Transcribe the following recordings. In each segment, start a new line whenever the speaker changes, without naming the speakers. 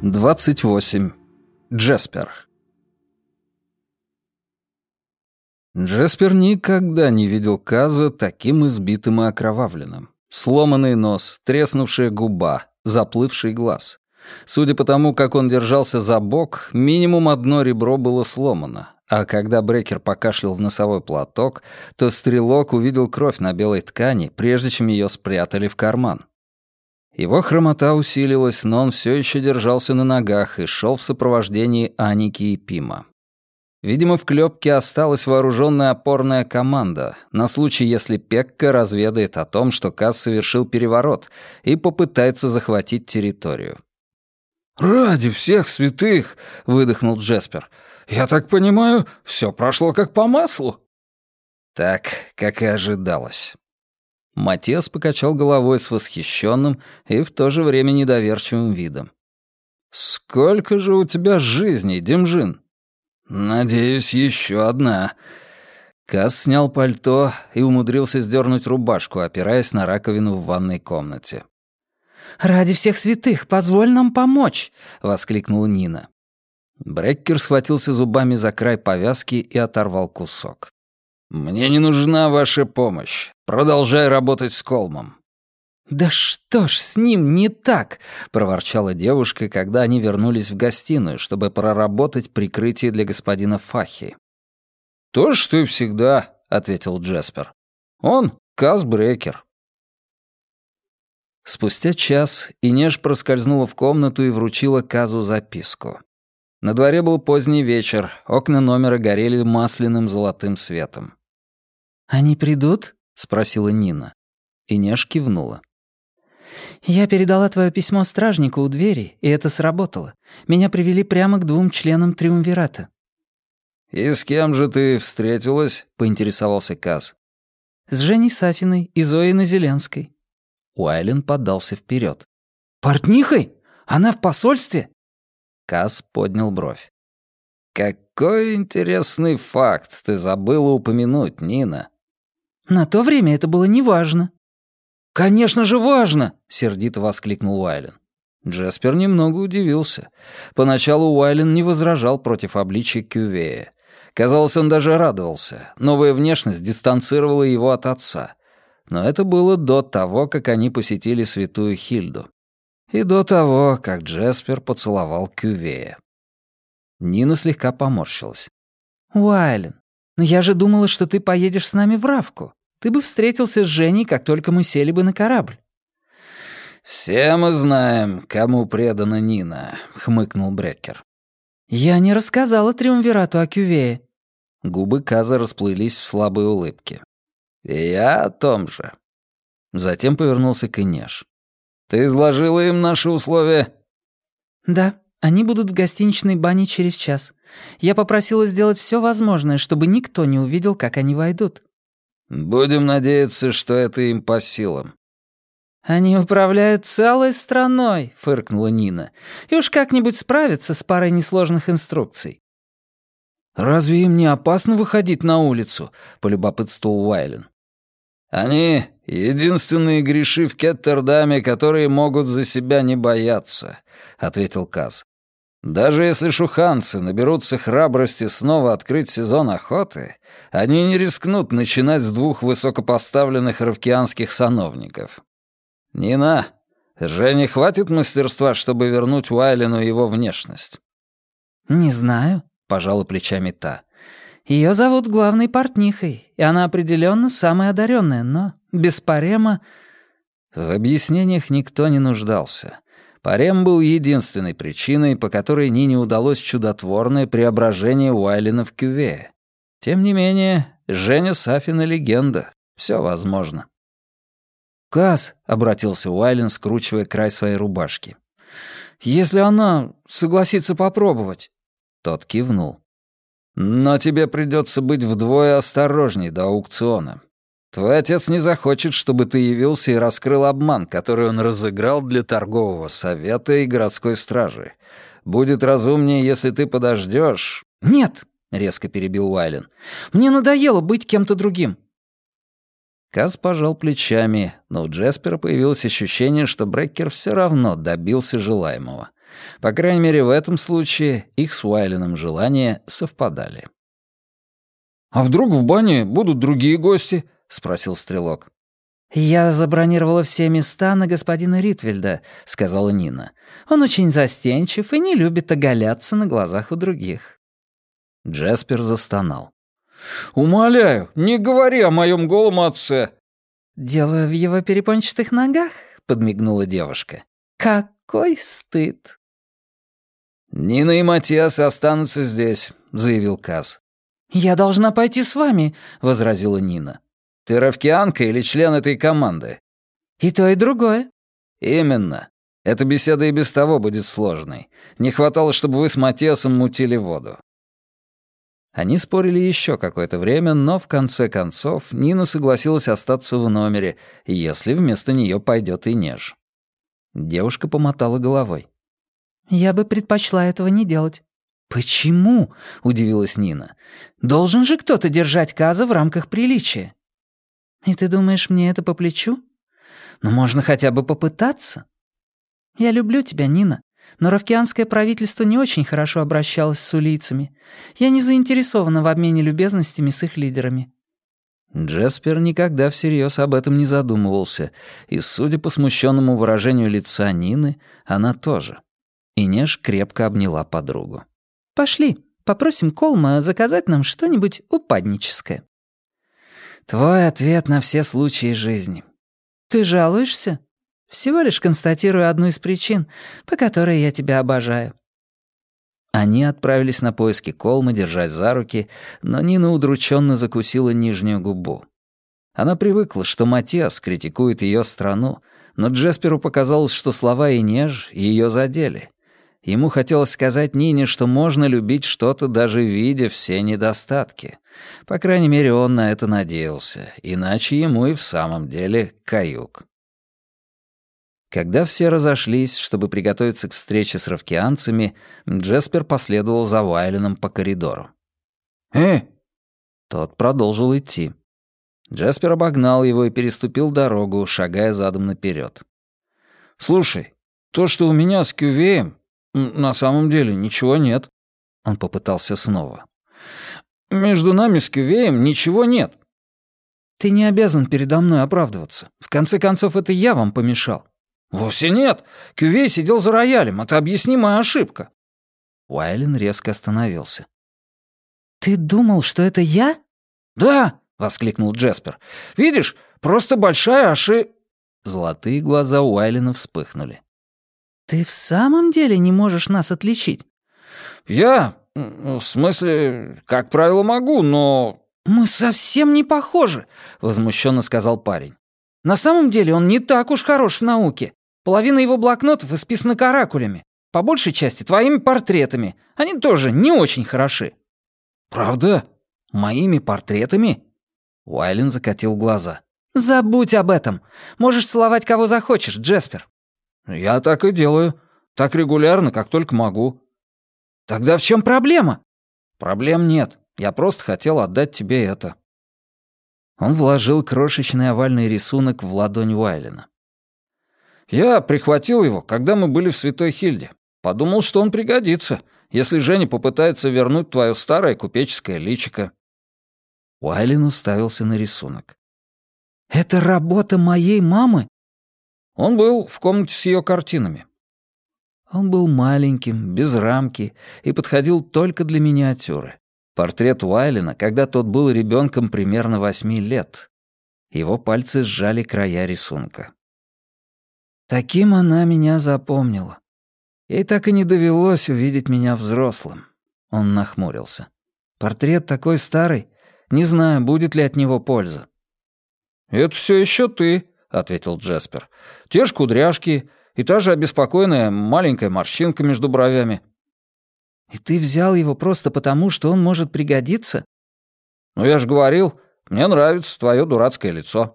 28. Джеспер. Джеспер никогда не видел Каза таким избитым и окровавленным. Сломанный нос, треснувшая губа, заплывший глаз. Судя по тому, как он держался за бок, минимум одно ребро было сломано, а когда Брекер покашлял в носовой платок, то стрелок увидел кровь на белой ткани, прежде чем ее спрятали в карман. Его хромота усилилась, но он все еще держался на ногах и шел в сопровождении Аники и Пима. Видимо, в клепке осталась вооруженная опорная команда на случай, если Пекка разведает о том, что Каз совершил переворот и попытается захватить территорию.
«Ради всех святых!» — выдохнул Джеспер. «Я так понимаю, все прошло как по маслу».
Так, как и ожидалось. Матиас покачал головой с восхищенным и в то же время недоверчивым видом. «Сколько же у тебя жизней, Демжин?» «Надеюсь, еще одна». Каз снял пальто и умудрился сдернуть рубашку, опираясь на раковину в ванной комнате.
«Ради всех святых, позволь нам помочь!» — воскликнула Нина.
Бреккер схватился зубами за край повязки и оторвал кусок. «Мне не нужна ваша помощь. Продолжай работать с Колмом».
«Да что ж с ним не так?»
— проворчала девушка, когда они вернулись в гостиную, чтобы проработать прикрытие для господина Фахи. «То, что и всегда», — ответил Джеспер. «Он Каз Брекер». Спустя час Инеш проскользнула в комнату и вручила Казу записку. На дворе был поздний вечер, окна номера горели масляным золотым светом.
«Они придут?» — спросила Нина.
Инеш кивнула.
«Я передала твое письмо стражнику у двери, и это сработало. Меня привели прямо к 2 членам Триумвирата».
«И с кем же ты встретилась?» — поинтересовался Каз.
«С Женей Сафиной и Зоей Назеленской».
Уайлен поддался вперед.
«Портнихой? Она в посольстве?»
Каз поднял бровь. «Какой интересный факт ты забыла упомянуть, Нина».
«На то время это было неважно».
«Конечно же важно!» — сердито воскликнул Уайлен. Джеспер немного удивился. Поначалу Уайлен не возражал против обличия Кювея. Казалось, он даже радовался. Новая внешность дистанцировала его от отца. Но это было до того, как они посетили святую Хильду. И до того, как Джеспер поцеловал Кювея. Нина слегка поморщилась.
«Уайлен, но я же думала, что ты поедешь с нами в Равку. Ты бы встретился с Женей, как только мы сели бы на корабль».
«Все мы знаем, кому предана Нина», — хмыкнул Брекер.
«Я не рассказала Триумвирату о Кювее».
Губы Каза расплылись в слабой улыбке. «И я о том же». Затем повернулся к Инеш. «Ты изложила им наши условия?»
«Да, они будут в гостиничной бане через час. Я попросила сделать все возможное, чтобы никто не увидел, как они войдут».
«Будем надеяться, что это им по силам».
«Они управляют целой страной», — фыркнула Нина. «И уж как-нибудь справятся с парой несложных инструкций».
«Разве им не опасно выходить на улицу?» — полюбопытствовал Уайлен. «Они — единственные греши в Кеттердаме, которые могут за себя не бояться», — ответил Каз. «Даже если шуханцы наберутся храбрости снова открыть сезон охоты, они не рискнут начинать с 2 высокопоставленных равкианских сановников. Нина, Жене хватит мастерства, чтобы вернуть Уайлену его внешность?»
«Не знаю», — пожала плечами та. «Ее зовут главной портнихой, и она определенно самая одаренная, но без парема...»
В объяснениях никто не нуждался. Парем был единственной причиной, по которой Нине удалось чудотворное преображение Уайлена в Кювея. Тем не менее, Женя Сафина — легенда. Все возможно.
«Каз»,
— обратился Уайлен, скручивая край своей рубашки.
«Если она согласится попробовать...»
Тот кивнул. «Но тебе придется быть вдвое осторожней до аукциона. Твой отец не захочет, чтобы ты явился и раскрыл обман, который он разыграл для торгового совета и городской стражи. Будет разумнее, если ты подождешь.
«Нет», — резко перебил Уайлен, — «мне надоело быть кем-то другим».
Каз пожал плечами, но у Джеспера появилось ощущение, что Брекер все равно добился желаемого. По крайней мере, в этом случае их с Уайленом желания совпадали.
«А вдруг в бане будут другие гости?» — спросил Стрелок.
«Я забронировала все места на господина Ритвельда», — сказала Нина. «Он очень застенчив и не любит оголяться на глазах у других».
Джеспер застонал.
«Умоляю, не говори о моем голом отце!»
«Дело в его перепончатых ногах», — подмигнула девушка. «Какой стыд!»
«Нина и Матиас останутся здесь», — заявил Каз.
«Я должна пойти с вами», — возразила Нина.
«Ты ровкианка или член этой команды?»
«И то, и другое».
«Именно. Эта беседа и без того будет сложной. Не хватало, чтобы вы с Матиасом мутили воду». Они спорили еще какое-то время, но в конце концов Нина согласилась остаться в номере, если вместо нее пойдет Инеж. Девушка помотала головой.
«Я бы предпочла этого не делать». «Почему?» — удивилась Нина. «Должен же кто-то держать Каза в рамках приличия». «И ты думаешь, мне это по плечу? Но можно хотя бы попытаться». «Я люблю тебя, Нина, но ровкианское правительство не очень хорошо обращалось с улийцами. Я не заинтересована в обмене любезностями с их лидерами».
Джеспер никогда всерьез об этом не задумывался, и, судя по смущенному выражению лица Нины, она тоже. Инеж крепко обняла подругу.
«Пошли, попросим Колма заказать нам что-нибудь упадническое».
«Твой ответ на все случаи жизни».
«Ты жалуешься? Всего лишь констатирую одну из причин, по которой я тебя обожаю».
Они отправились на поиски Колма, держась за руки, но Нина удрученно закусила нижнюю губу. Она привыкла, что Матиас критикует ее страну, но Джесперу показалось, что слова Инеж ее задели. Ему хотелось сказать Нине, что можно любить что-то, даже видя все недостатки. По крайней мере, он на это надеялся, иначе ему и в самом деле каюк. Когда все разошлись, чтобы приготовиться к встрече с ровкианцами, Джеспер последовал за Уайленом по коридору. Тот продолжил идти. Джеспер обогнал его и переступил дорогу, шагая задом наперед.
«Слушай, то, что у меня с Кювеем, на самом деле ничего нет».
Он попытался снова.
«Между нами с Кювеем ничего нет».
«Ты не обязан передо мной оправдываться. В конце концов, это я вам помешал».
«Вовсе нет. Кювей сидел за роялем. Это объяснимая ошибка».
Уайлен резко остановился.
«Ты думал, что это я?»
«Да», — воскликнул Джеспер. «Видишь, просто большая
Золотые глаза Уайлена вспыхнули.
«Ты в самом деле не можешь нас отличить?»
«Я, в смысле, как правило, могу, но...»
«Мы совсем не похожи», — возмущенно сказал парень. «На самом деле он не так уж хорош в науке. Половина его блокнотов исписана каракулями. По большей части твоими портретами. Они тоже не очень хороши».
«Правда?
Моими портретами?» Уайлен закатил глаза.
«Забудь об этом. Можешь целовать кого захочешь, Джеспер».
«Я так и делаю. Так регулярно, как только могу».
«Тогда в чем проблема?»
«Проблем нет. Я просто хотел отдать тебе это». Он вложил крошечный овальный рисунок в ладонь Уайлена.
«Я прихватил его, когда мы были в Святой Хильде. Подумал, что он пригодится, если Женя попытается вернуть твое старое купеческое личико».
Уайлен уставился на рисунок.
«Это работа моей мамы?»
Он был в комнате с ее картинами.
Он был маленьким, без рамки и подходил только для миниатюры. Портрет Уайлена, когда тот был ребенком примерно 8 лет. Его пальцы сжали края рисунка. Таким она меня запомнила. Ей так и не довелось увидеть меня взрослым. Он нахмурился. Портрет такой старый. Не знаю, будет ли от него польза.
«Это все еще ты», — ответил Джеспер. «Те ж кудряшки и та же обеспокоенная маленькая морщинка между бровями».
«И ты взял его просто потому, что он может пригодиться?»
«Ну, я же говорил, мне нравится твое дурацкое лицо».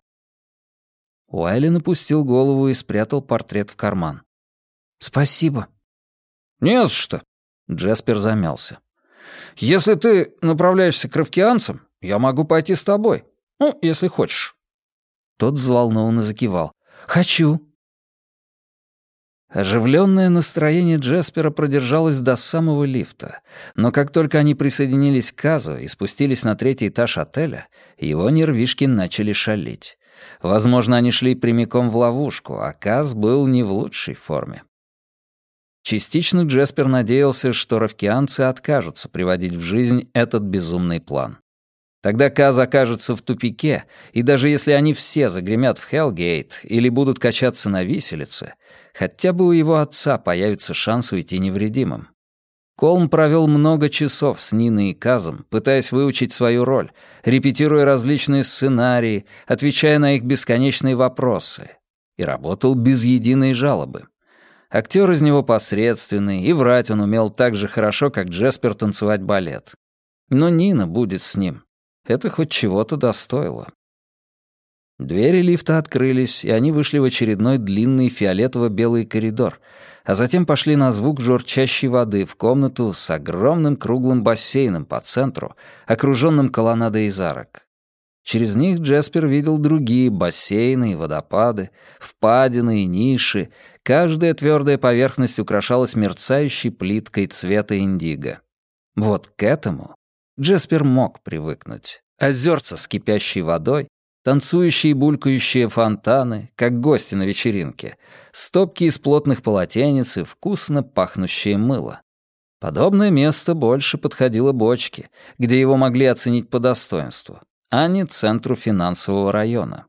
Уайлен опустил голову и спрятал портрет в карман.
«Спасибо».
«Не за что», — Джеспер замялся. «Если ты направляешься к ровкианцам, я могу пойти с тобой. Ну, если хочешь».
Тот взволнованно закивал.
«Хочу».
Оживленное настроение Джеспера продержалось до самого лифта, но как только они присоединились к Казу и спустились на 3-й этаж отеля, его нервишки начали шалить. Возможно, они шли прямиком в ловушку, а Каз был не в лучшей форме. Частично Джеспер надеялся, что ровкианцы откажутся приводить в жизнь этот безумный план. Тогда Каз окажется в тупике, и даже если они все загремят в Хеллгейт или будут качаться на виселице, хотя бы у его отца появится шанс уйти невредимым. Колм провел много часов с Ниной и Казом, пытаясь выучить свою роль, репетируя различные сценарии, отвечая на их бесконечные вопросы. И работал без единой жалобы. Актер из него посредственный, и врать он умел так же хорошо, как Джеспер танцевать балет. Но Нина будет с ним. Это хоть чего-то достоило. Двери лифта открылись, и они вышли в очередной длинный фиолетово-белый коридор, а затем пошли на звук журчащей воды в комнату с огромным круглым бассейном по центру, окруженным колоннадой из арок. Через них Джеспер видел другие бассейны и водопады, впадины и ниши, каждая твердая поверхность украшалась мерцающей плиткой цвета индиго. Вот к этому Джеспер мог привыкнуть. Озерца с кипящей водой, танцующие и булькающие фонтаны, как гости на вечеринке, стопки из плотных полотенец и вкусно пахнущее мыло. Подобное место больше подходило бочке, где его могли оценить по достоинству, а не центру финансового района.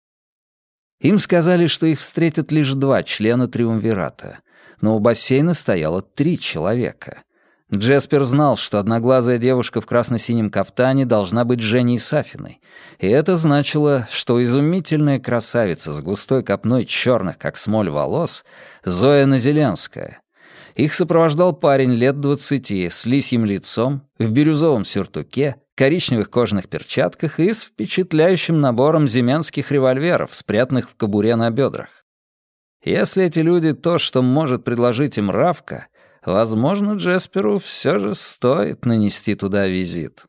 Им сказали, что их встретят лишь 2 члена триумвирата, но у бассейна стояло 3 человека. Джеспер знал, что одноглазая девушка в красно-синем кафтане должна быть Женей Сафиной, и это значило, что изумительная красавица с густой копной черных, как смоль, волос — Зоя Назеленская. Их сопровождал парень лет 20 с лисьим лицом, в бирюзовом сюртуке, коричневых кожаных перчатках и с впечатляющим набором земянских револьверов, спрятанных в кобуре на бедрах. Если эти люди то, что может предложить им Равка, возможно, Джесперу все же стоит нанести туда визит.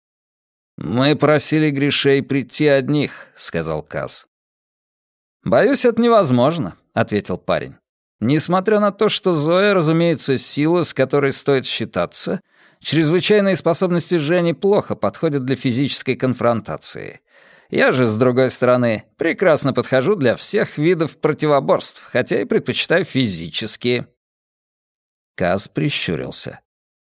«Мы просили грешей прийти одних», — сказал Каз. «Боюсь, это невозможно», — ответил парень. «Несмотря на то, что Зоя, разумеется, сила, с которой стоит считаться, чрезвычайные способности Жени плохо подходят для физической конфронтации. Я же, с другой стороны, прекрасно подхожу для всех видов противоборств, хотя и предпочитаю физические». Каз прищурился.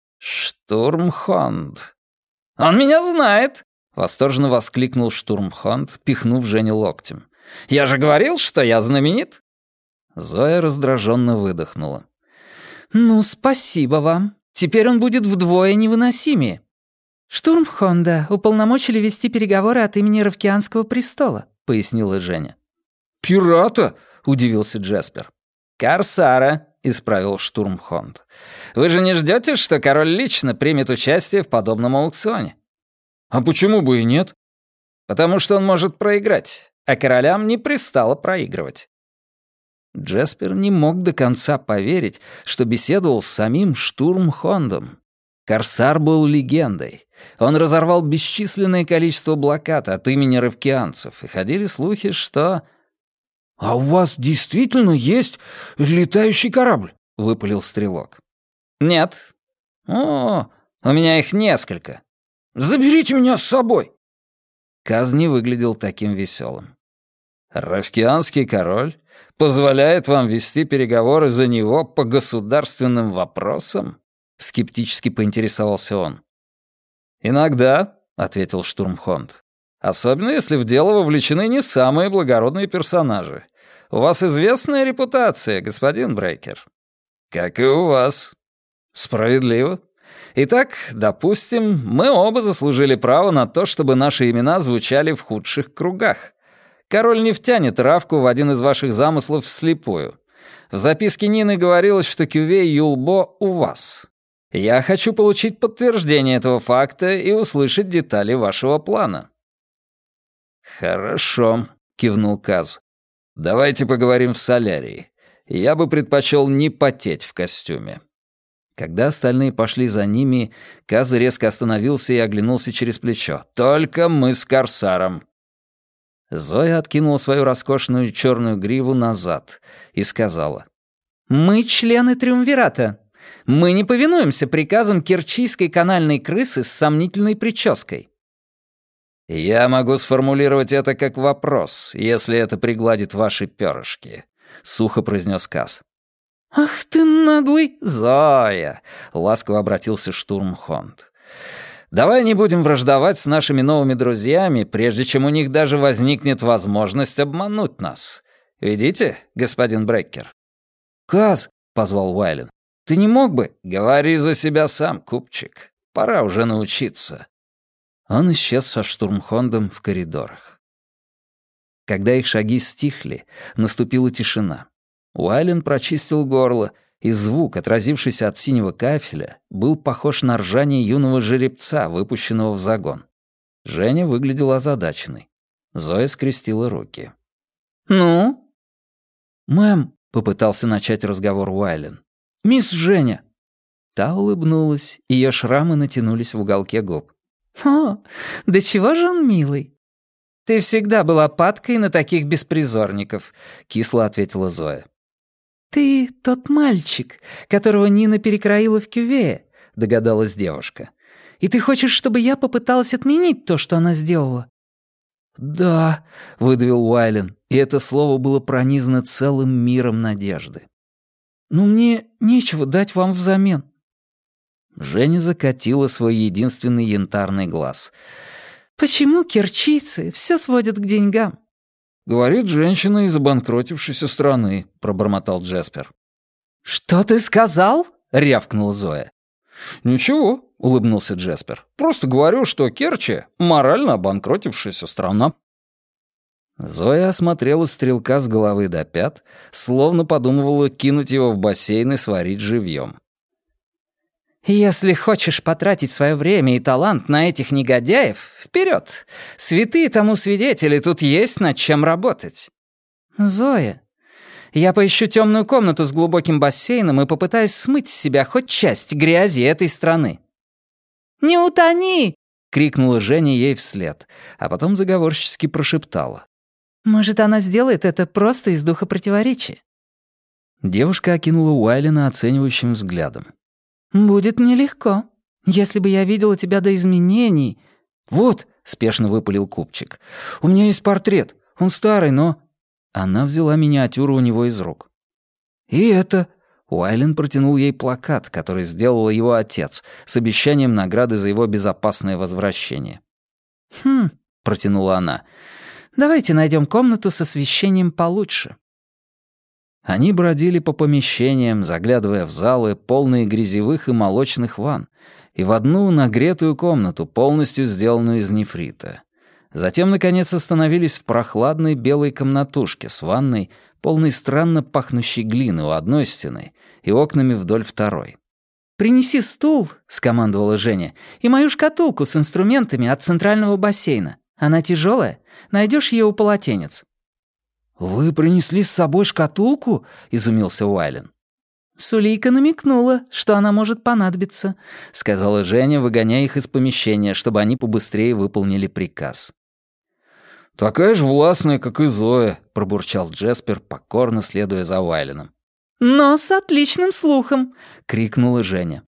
«Штурмхонд». «Он меня знает!» — восторженно воскликнул Штурмхонд, пихнув Женю локтем. «Я же говорил, что я знаменит!» Зоя раздраженно выдохнула. «Ну, спасибо вам. Теперь он будет вдвое невыносимее». «Штурмхонда уполномочили вести переговоры от имени Равкианского престола», — пояснила Женя.
«Пирата?» — удивился Джеспер.
«Корсара», — исправил Штурмхонд. «Вы же не ждете, что король лично примет участие в подобном аукционе?»
«А почему бы и нет?»
«Потому что он может проиграть, а королям не пристало проигрывать». Джеспер не мог до конца поверить, что беседовал с самим Штурмхондом. Корсар был легендой. Он разорвал бесчисленное количество блокад от имени равкианцев, и ходили слухи, что...
«А у вас действительно есть летающий корабль?» — выпалил стрелок.
«Нет. О, у меня их несколько».
«Заберите меня с собой!»
Каз не выглядел таким веселым. «Равкианский король позволяет вам вести переговоры за него по государственным вопросам?» — скептически поинтересовался он. «Иногда», — ответил Штурмхонд. «Особенно, если в дело вовлечены не самые благородные персонажи. У вас известная репутация, господин Брейкер». «Как и у вас». «Справедливо. Итак, допустим, мы оба заслужили право на то, чтобы наши имена звучали в худших кругах. Король не втянет Равку в один из ваших замыслов вслепую. В записке Нины говорилось, что Кювей Юлбо у вас. Я хочу получить подтверждение этого факта и услышать детали вашего плана». «Хорошо», — кивнул Каз. «Давайте поговорим в солярии. Я бы предпочел не потеть в костюме». Когда остальные пошли за ними, Каз резко остановился и оглянулся через плечо. «Только мы с Корсаром». Зоя откинула свою роскошную черную гриву назад и сказала.
Мы члены Триумвирата. Мы не повинуемся приказам керчийской канальной крысы с сомнительной прической».
«Я могу сформулировать это как вопрос, если это пригладит ваши перышки», — сухо произнес Каз.
«Ах ты наглый!»
«Зоя!» — ласково обратился Штурмхонд. «Давай не будем враждовать с нашими новыми друзьями, прежде чем у них даже возникнет возможность обмануть нас. Видите, господин Бреккер?»
«Каз!» — позвал Уайлен. «Ты не мог бы...»
«Говори за себя сам, купчик. Пора уже научиться».
Он исчез со Штурмхондом в коридорах. Когда их шаги стихли, наступила тишина. Уайлен прочистил горло, и звук, отразившийся от синего кафеля, был похож на ржание юного жеребца, выпущенного в загон. Женя выглядела озадаченной. Зоя скрестила руки.
«Ну?»
«Мэм», — попытался начать разговор Уайлен. «Мисс Женя». Та улыбнулась, ее шрамы натянулись в уголке губ.
«О, да чего же он милый?» «Ты всегда была падкой на таких беспризорников», — кисло ответила Зоя. «Ты тот мальчик, которого Нина перекроила в кювее», — догадалась девушка. «И ты хочешь, чтобы я попыталась отменить то, что она сделала?»
«Да», — выдавил Уайлен, и это слово было пронизано целым миром надежды. «Но мне нечего дать вам взамен». Женя закатила свой единственный янтарный глаз.
«Почему керчийцы все сводят к деньгам?»
«Говорит женщина из обанкротившейся страны», — пробормотал Джеспер.
«Что ты сказал?» — рявкнула Зоя.
«Ничего», — улыбнулся Джеспер. «Просто говорю, что Керчи — морально обанкротившаяся страна». Зоя осмотрела стрелка с головы до пят, словно подумывала кинуть его в бассейн и сварить живьем.
«Если хочешь потратить свое время и талант на этих негодяев, вперед! Святые тому свидетели, тут есть над чем работать». «Зоя, я поищу темную комнату с глубоким бассейном и попытаюсь смыть с себя хоть часть грязи этой страны». «Не утони!» — крикнула Женя ей вслед, а потом заговорщически прошептала. «Может, она сделает это просто из духа противоречия?»
Девушка окинула Уайлена оценивающим взглядом.
«Будет нелегко. Если бы я видела тебя до изменений...»
«Вот», — спешно выпалил купчик, — «у меня есть портрет. Он старый, но...» Она взяла миниатюру у него из рук. «И это...» — Уайлен протянул ей плакат, который сделал его отец, с обещанием награды за его безопасное возвращение.
«Хм...» — протянула она. «Давайте найдем комнату с освещением получше».
Они бродили по помещениям, заглядывая в залы, полные грязевых и молочных ванн, и в одну нагретую комнату, полностью сделанную из нефрита. Затем, наконец, остановились в прохладной белой комнатушке с ванной, полной странно пахнущей глины у одной стены и окнами вдоль второй.
«Принеси стул», — скомандовала Женя, «и мою шкатулку с инструментами от центрального бассейна. Она тяжелая, найдешь ее у полотенец».
«Вы принесли с собой шкатулку?» — изумился Уайлен.
«Сулейка намекнула, что она может понадобиться», — сказала Женя, выгоняя их из помещения, чтобы они побыстрее выполнили приказ.
«Такая же властная, как и Зоя», — пробурчал Джеспер, покорно следуя за Уайленом.
«Но с отличным слухом», — крикнула Женя.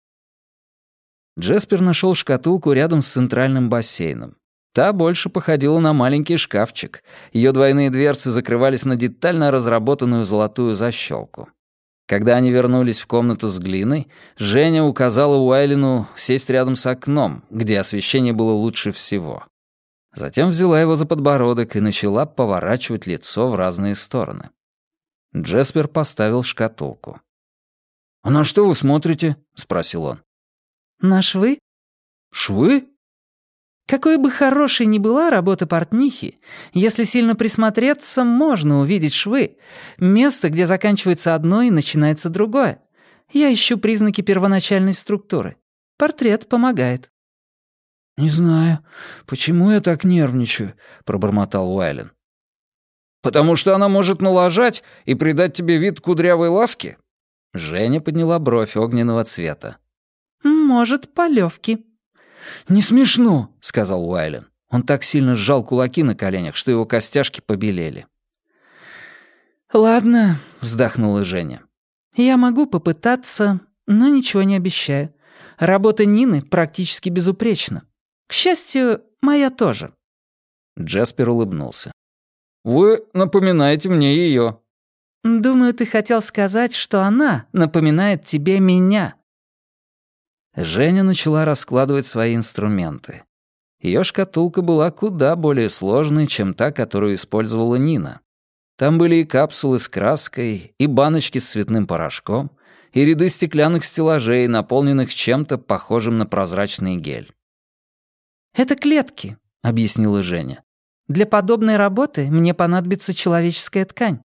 Джеспер нашел шкатулку рядом с центральным бассейном. Та больше походила на маленький шкафчик. Ее двойные дверцы закрывались на детально разработанную золотую защелку. Когда они вернулись в комнату с глиной, Женя указала Уайлену сесть рядом с окном, где освещение было лучше всего. Затем взяла его за подбородок и начала поворачивать лицо в разные стороны. Джеспер поставил шкатулку. «А на что вы смотрите?» — спросил он.
«На швы».
«Швы?»
Какой бы хорошей ни была работа портнихи, если сильно присмотреться, можно увидеть швы. Место, где заканчивается одно и начинается другое. Я ищу признаки первоначальной структуры. Портрет помогает».
«Не знаю, почему я так нервничаю», — пробормотал Уайлен. «Потому что она может налажать и придать тебе вид кудрявой ласки?»
Женя подняла бровь огненного цвета.
«Может, полевки».
«Не смешно», — сказал Уайлен. Он так сильно сжал кулаки на коленях, что его костяшки побелели.
«Ладно», — вздохнула Женя. Я могу попытаться, но ничего не обещаю. Работа Нины практически безупречна. К счастью, моя тоже».
Джаспер улыбнулся. «Вы напоминаете мне ее».
«Думаю, ты хотел сказать, что она напоминает тебе меня».
Женя начала раскладывать свои инструменты. Ее шкатулка была куда более сложной, чем та, которую использовала Нина. Там были и капсулы с краской, и баночки с цветным порошком, и ряды стеклянных стеллажей, наполненных чем-то похожим на прозрачный гель.
«Это клетки», — объяснила Женя. «Для подобной работы мне понадобится человеческая ткань».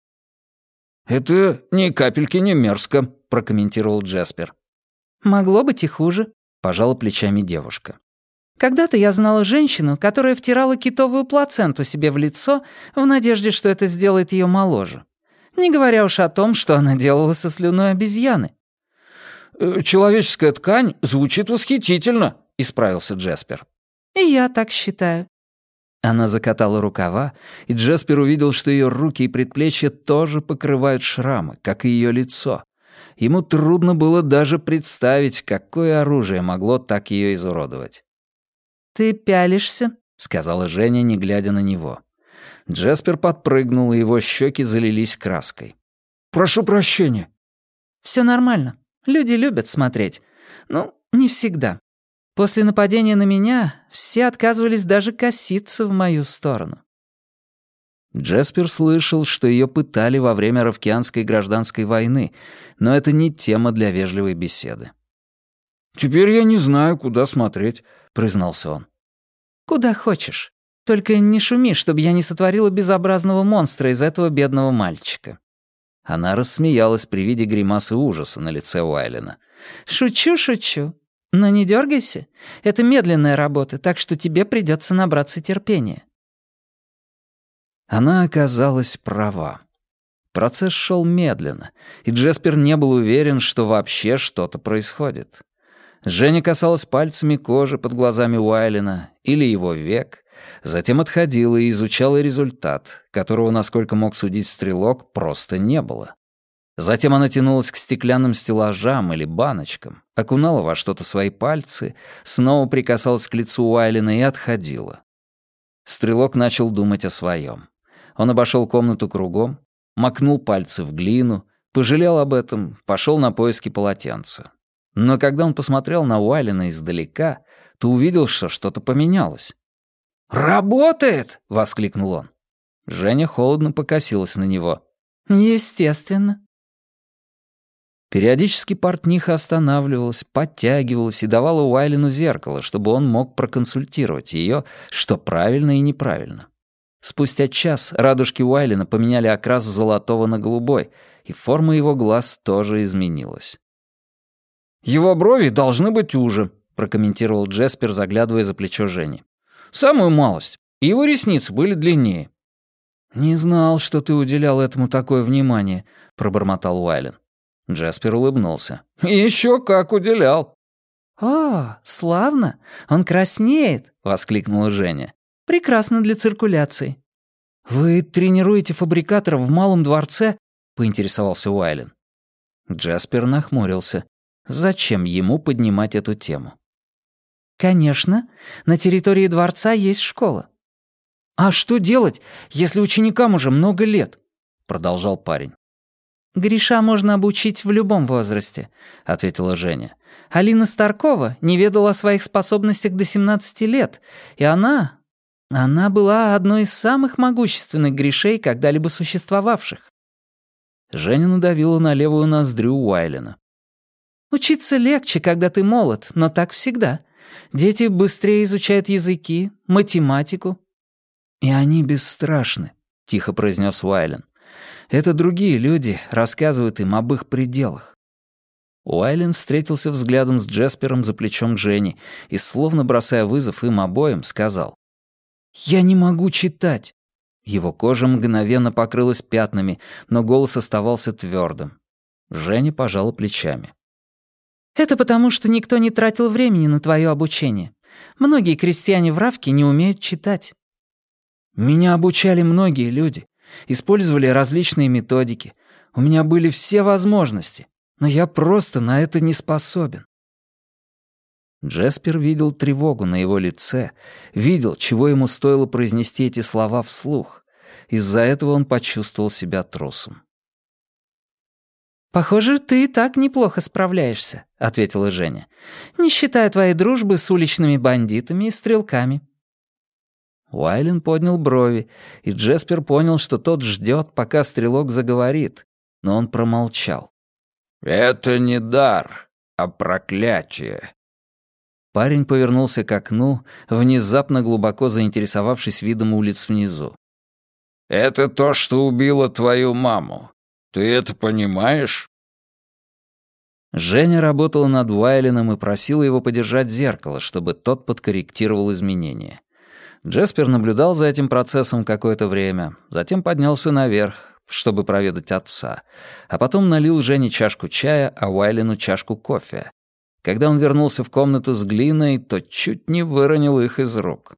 «Это ни капельки не мерзко», — прокомментировал Джаспер.
«Могло быть и хуже», — пожала плечами девушка. «Когда-то я знала женщину, которая втирала китовую плаценту себе в лицо в надежде, что это сделает ее моложе. Не говоря уж о том, что она делала со слюной обезьяны».
«Человеческая ткань звучит восхитительно», — исправился Джаспер.
«И я так считаю».
Она закатала рукава, и Джаспер увидел, что ее руки и предплечья тоже покрывают шрамы, как и ее лицо. Ему трудно было даже представить, какое оружие могло так ее изуродовать.
«Ты пялишься?»
— сказала Женя, не глядя на него. Джаспер подпрыгнул, и его щеки залились краской. «Прошу прощения».
«Все нормально. Люди любят смотреть. Ну, не всегда. После нападения на меня все отказывались даже коситься в мою сторону».
Джаспер слышал, что ее пытали во время Ровкианской гражданской войны, но это не тема для вежливой беседы. «Теперь я не знаю, куда смотреть», — признался он.
«Куда хочешь. Только не шуми, чтобы я не сотворила безобразного монстра из этого бедного мальчика».
Она рассмеялась при виде гримасы ужаса на лице Уайлена.
«Шучу, шучу. Но не дергайся. Это медленная работа, так что тебе придется набраться терпения».
Она оказалась права. Процесс шел медленно, и Джаспер не был уверен, что вообще что-то происходит. Женя касалась пальцами кожи под глазами Уайлена или его век, затем отходила и изучала результат, которого, насколько мог судить стрелок, просто не было. Затем она тянулась к стеклянным стеллажам или баночкам, окунала во что-то свои пальцы, снова прикасалась к лицу Уайлена и отходила. Стрелок начал думать о своем. Он обошел комнату кругом, макнул пальцы в глину, пожалел об этом, пошел на поиски полотенца. Но когда он посмотрел на Уайлена издалека, то увидел, что что-то поменялось. «Работает!» — воскликнул он. Женя холодно покосилась на него.
«Естественно».
Периодически портниха останавливалась, подтягивалась и давала Уайлену зеркало, чтобы он мог проконсультировать ее, что правильно и неправильно. Спустя час радужки Уайлена поменяли окрас с золотого на голубой, и форма его глаз тоже изменилась. «Его брови должны быть уже», — прокомментировал Джаспер, заглядывая за плечо Жени. «Самую малость. И его ресницы были длиннее». «Не знал, что ты уделял этому такое внимание», — пробормотал Уайлен. Джаспер улыбнулся. «Еще как уделял».
«О, славно! Он краснеет!» — воскликнула Женя. «Прекрасно для циркуляции».
«Вы тренируете фабрикаторов в Малом дворце?» — поинтересовался Уайлен. Джаспер нахмурился. Зачем ему поднимать эту тему?
«Конечно. На территории дворца есть школа».
«А что делать, если ученикам уже много лет?» — продолжал парень.
«Гриша можно обучить в любом возрасте», — ответила Женя. «Алина Старкова не ведала о своих способностях до 17 лет, и она была одной из самых могущественных Гришей, когда-либо существовавших».
Женя надавила на левую ноздрю Уайлена.
«Учиться легче, когда ты молод, но так всегда. Дети быстрее изучают языки, математику».
«И они бесстрашны», — тихо произнес Уайлен. «Это другие люди рассказывают им об их пределах». Уайлен встретился взглядом с Джаспером за плечом Жени и, словно бросая вызов им обоим, сказал: «Я не могу читать». Его кожа мгновенно покрылась пятнами, но голос оставался твердым. Женя пожала плечами.
«Это потому, что никто не тратил времени на твое обучение. Многие крестьяне в Равке не умеют читать».
«Меня обучали многие люди, использовали различные методики. У меня были все возможности, но я просто на это не способен». Джеспер видел тревогу на его лице, видел, чего ему стоило произнести эти слова вслух. Из-за этого он почувствовал себя трусом.
«Похоже, ты и так неплохо справляешься», — ответила Женя, «не считая твоей дружбы с уличными бандитами и стрелками».
Уайлен поднял брови, и Джеспер понял, что тот ждет, пока стрелок заговорит, но он промолчал. «Это не дар, а проклятие». Парень повернулся к окну, внезапно глубоко заинтересовавшись видом улиц внизу. «Это то, что убило твою маму. Ты это понимаешь?» Женя работала над Уайленом и просила его подержать зеркало, чтобы тот подкорректировал изменения. Джеспер наблюдал за этим процессом какое-то время, затем поднялся наверх, чтобы проведать отца, а потом налил Жене чашку чая, а Уайлену чашку кофе. Когда он вернулся в комнату с глиной, то чуть не выронил их из рук.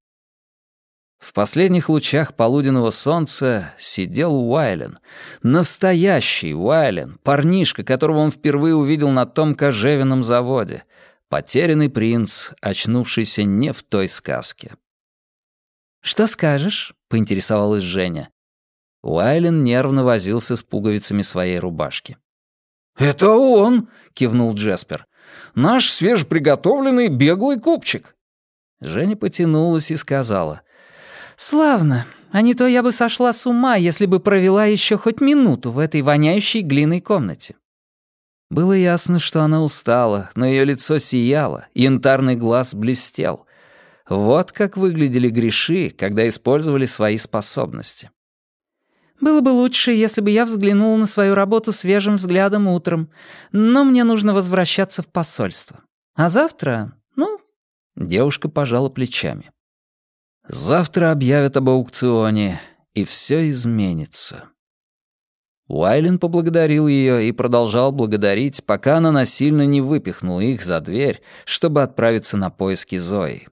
В последних лучах полуденного солнца сидел Уайлен. Настоящий Уайлен, парнишка, которого он впервые увидел на том кожевенном заводе. Потерянный принц, очнувшийся не в той сказке.
«Что скажешь?» — поинтересовалась Женя.
Уайлен нервно возился с пуговицами своей рубашки.
«Это он!» — кивнул Джеспер. «Наш свежеприготовленный беглый купчик».
Женя потянулась и сказала:
«Славно. А не то я бы сошла с ума, если бы провела еще хоть минуту в этой воняющей глиной комнате».
Было ясно, что она устала, но ее лицо сияло, янтарный глаз блестел. Вот как выглядели греши, когда использовали свои способности.
«Было бы лучше, если бы я взглянула на свою работу свежим взглядом утром, но мне нужно возвращаться в посольство. А завтра,
Девушка пожала плечами. «Завтра объявят об аукционе, и все изменится». Уайлен поблагодарил ее и продолжал благодарить, пока она насильно не выпихнула их за дверь, чтобы отправиться на поиски Зои.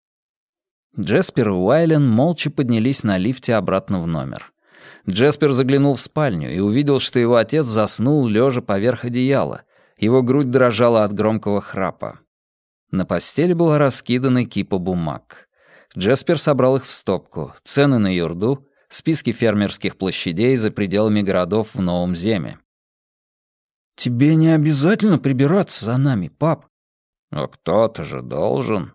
Джеспер и Уайлен молча поднялись на лифте обратно в номер. Джеспер заглянул в спальню и увидел, что его отец заснул, лежа поверх одеяла. Его грудь дрожала от громкого храпа. На постели была раскидана кипа бумаг. Джеспер собрал их в стопку. Цены на юрду, списки фермерских площадей за пределами городов в Новом Земе.
«Тебе не обязательно прибираться за нами, пап».
«Но кто-то же должен».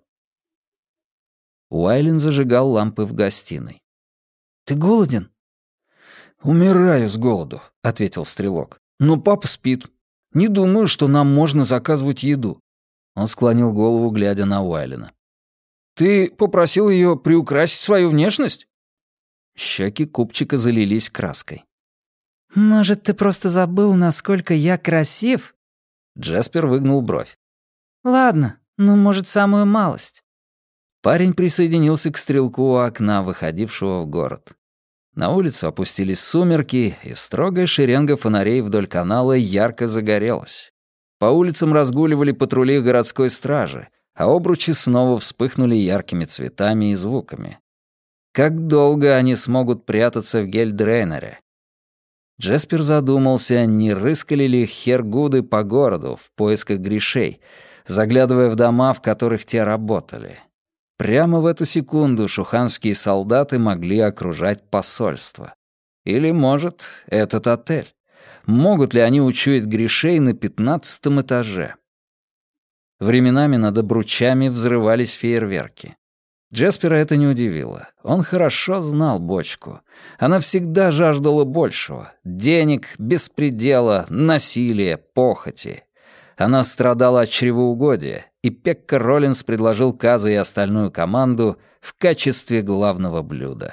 Уайлен зажигал лампы в гостиной.
«Ты голоден?»
«Умираю с голоду», — ответил стрелок. «Но папа спит. Не думаю, что нам можно заказывать еду».
Он склонил голову, глядя на Уайлена.
«Ты попросил ее приукрасить свою внешность?»
Щеки купчика залились краской.
«Может, ты просто забыл, насколько я красив?»
Джеспер выгнул бровь.
«Ладно, может, самую малость».
Парень присоединился к стрелку у окна, выходившего в город. На улицу опустились сумерки, и строгая шеренга фонарей вдоль канала ярко загорелась. По улицам разгуливали патрули городской стражи, а обручи снова вспыхнули яркими цветами и звуками. Как долго они смогут прятаться в Гельдрейнере? Джеспер задумался, не рыскали ли хергуды по городу в поисках грешей, заглядывая в дома, в которых те работали. Прямо в эту секунду шуханские солдаты могли окружать посольство. Или, может, этот отель. Могут ли они учуять грешей на 15-м этаже? Временами над обручами взрывались фейерверки. Джеспера это не удивило. Он хорошо знал бочку. Она всегда жаждала большего. Денег, беспредела, насилия, похоти. Она страдала от чревоугодия, и Пекка Роллинс предложил Каза и остальную команду в качестве главного блюда.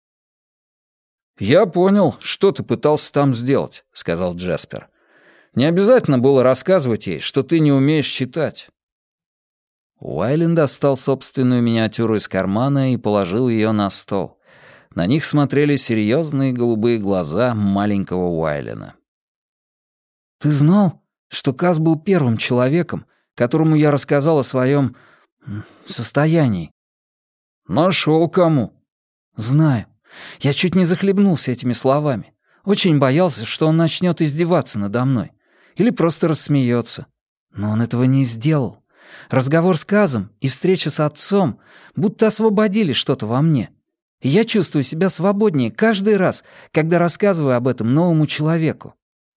«Я понял, что ты пытался там сделать», — сказал Джеспер. «Не обязательно было рассказывать ей, что ты не умеешь читать».
Уайлен достал собственную миниатюру из кармана и положил ее на стол. На них смотрели серьезные голубые глаза маленького Уайлена.
«Ты знал, что Каз был первым человеком, которому я рассказал о своем состоянии?» «Нашел кому?» «Знаю. Я чуть не захлебнулся этими словами.
Очень боялся, что он начнет издеваться надо мной. Или просто рассмеется. Но он этого не сделал. Разговор с Казом и встреча с отцом будто освободили что-то во мне. И я чувствую себя свободнее каждый раз, когда рассказываю об этом новому человеку.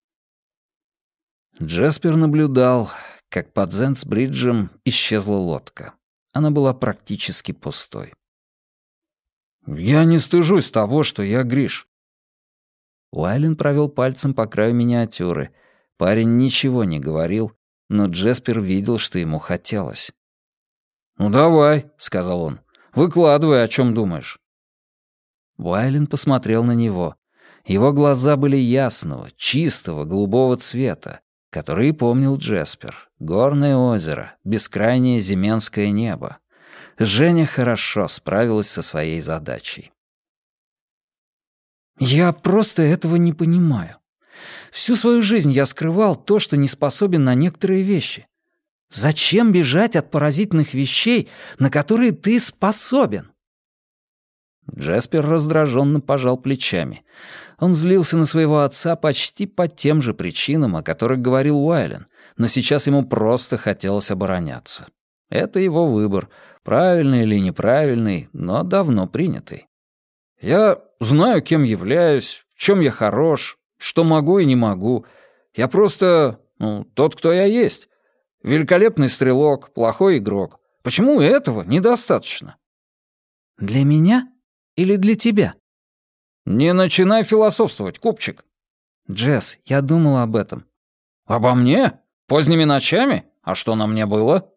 Джеспер наблюдал, как под Зенс-бриджем исчезла лодка. Она была практически пустой.
«Я не стыжусь того, что я Гриш».
Уайлен провел пальцем по краю миниатюры. Парень ничего не говорил, но Джеспер видел, что ему хотелось.
«Ну давай», — сказал он, — «выкладывай, о чем думаешь».
Уайлен посмотрел на него. Его глаза были ясного, чистого, голубого цвета, который и помнил Джеспер. Горное озеро, бескрайнее зименское небо. Женя хорошо справилась со своей задачей.
«Я просто этого не понимаю. Всю свою жизнь я скрывал то, что не способен на некоторые вещи. Зачем бежать от поразительных вещей, на которые ты способен?»
Джеспер раздраженно пожал плечами. Он злился на своего отца почти по тем же причинам, о которых говорил Уайлен, но сейчас ему просто хотелось обороняться. Это его выбор, правильный или неправильный, но давно принятый.
«Я знаю, кем являюсь, в чем я хорош, что могу и не могу. Я просто, тот, кто я есть. Великолепный стрелок, плохой игрок. Почему этого недостаточно?»
«Для меня или для тебя?»
«Не начинай философствовать, купчик».
«Джесс, я думал об этом».
«Обо мне? Поздними ночами? А что на мне было?»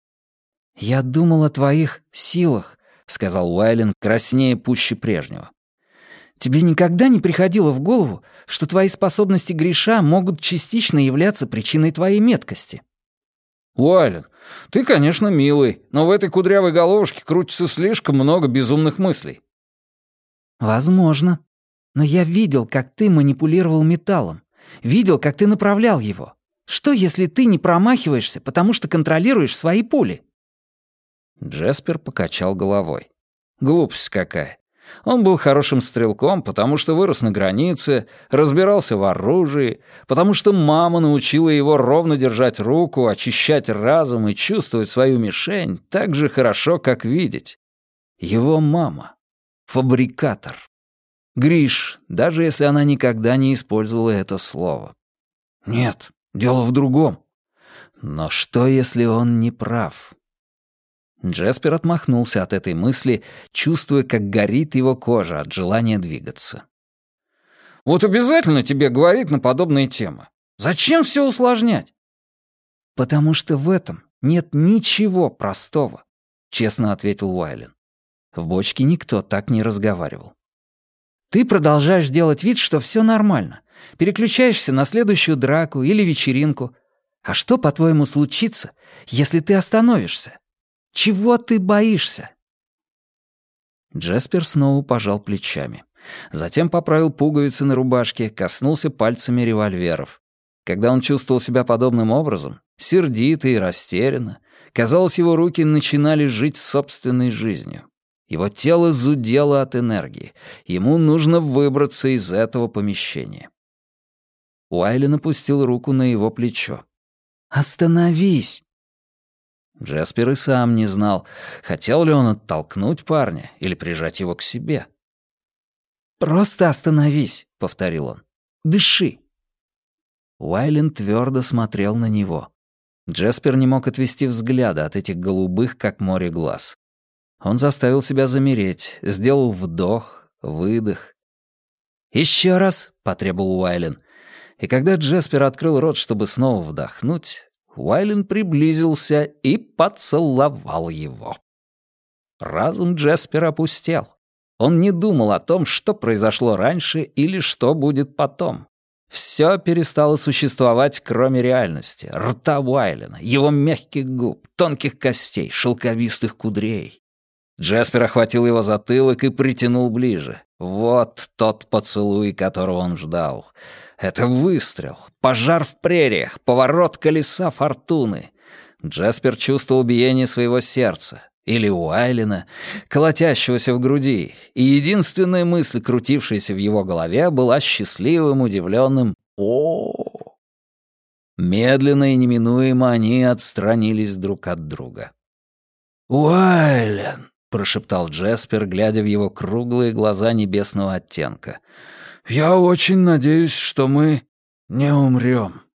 «Я думал о твоих силах», —
сказал Уайлен, краснее пуще прежнего.
«Тебе никогда не приходило в голову, что твои способности греша могут частично являться причиной твоей меткости?»
«Уайлен, ты, конечно, милый, но в этой кудрявой головушке крутится слишком много безумных мыслей».
«Возможно. Но я видел, как ты манипулировал металлом. Видел, как ты направлял его. Что, если ты не промахиваешься, потому что контролируешь свои пули?»
Джеспер покачал головой. Глупость какая. Он был хорошим стрелком, потому что вырос на границе, разбирался в оружии, потому что мама научила его ровно держать руку, очищать разум и чувствовать свою мишень так же хорошо, как видеть. Его мама. Фабрикатор. Гриш, даже если она никогда не использовала это слово. Нет, дело в другом. Но что, если он не прав? Джеспер отмахнулся от этой мысли, чувствуя, как горит его кожа от желания двигаться.
«Вот обязательно тебе говорить на подобные темы. Зачем все усложнять?»
«Потому что в этом нет ничего простого», — честно ответил Уайлен.
В бочке никто так не разговаривал.
«Ты продолжаешь делать вид, что все нормально. Переключаешься на следующую драку или вечеринку. А что, по-твоему, случится, если ты остановишься? Чего ты боишься?»
Джеспер снова пожал плечами. Затем поправил пуговицы на рубашке, коснулся пальцами револьверов. Когда он чувствовал себя подобным образом, сердито и растерянно, казалось, его руки начинали жить собственной жизнью. Его тело зудело от энергии. Ему нужно выбраться из этого помещения. Уайлен опустил руку на его плечо.
«Остановись!»
Джеспер и сам не знал, хотел ли он оттолкнуть парня или прижать его к себе.
«Просто остановись», — повторил он. «Дыши».
Уайлен твердо смотрел на него. Джеспер не мог отвести взгляда от этих голубых, как море, глаз. Он заставил себя замереть, сделал вдох, выдох.
«Еще раз», —
потребовал Уайлен. И когда Джеспер открыл рот, чтобы снова вдохнуть, Уайлен приблизился и поцеловал его. Разум Джеспера опустел. Он не думал о том, что произошло раньше или что будет потом. Все перестало существовать, кроме реальности, рта Уайлена, его мягких губ, тонких костей, шелковистых кудрей. Джеспер охватил его затылок и притянул ближе. Вот тот поцелуй, которого он ждал. Это выстрел, пожар в прериях, поворот колеса фортуны. Джеспер чувствовал биение своего сердца.
Или у Айлена, колотящегося в груди, и единственная мысль, крутившаяся в его голове, была счастливым, удивленным «О». Медленно и неминуемо они отстранились друг от друга. «Уайлен», — прошептал Джеспер, глядя в его круглые глаза небесного оттенка, — «я очень надеюсь, что мы не умрем».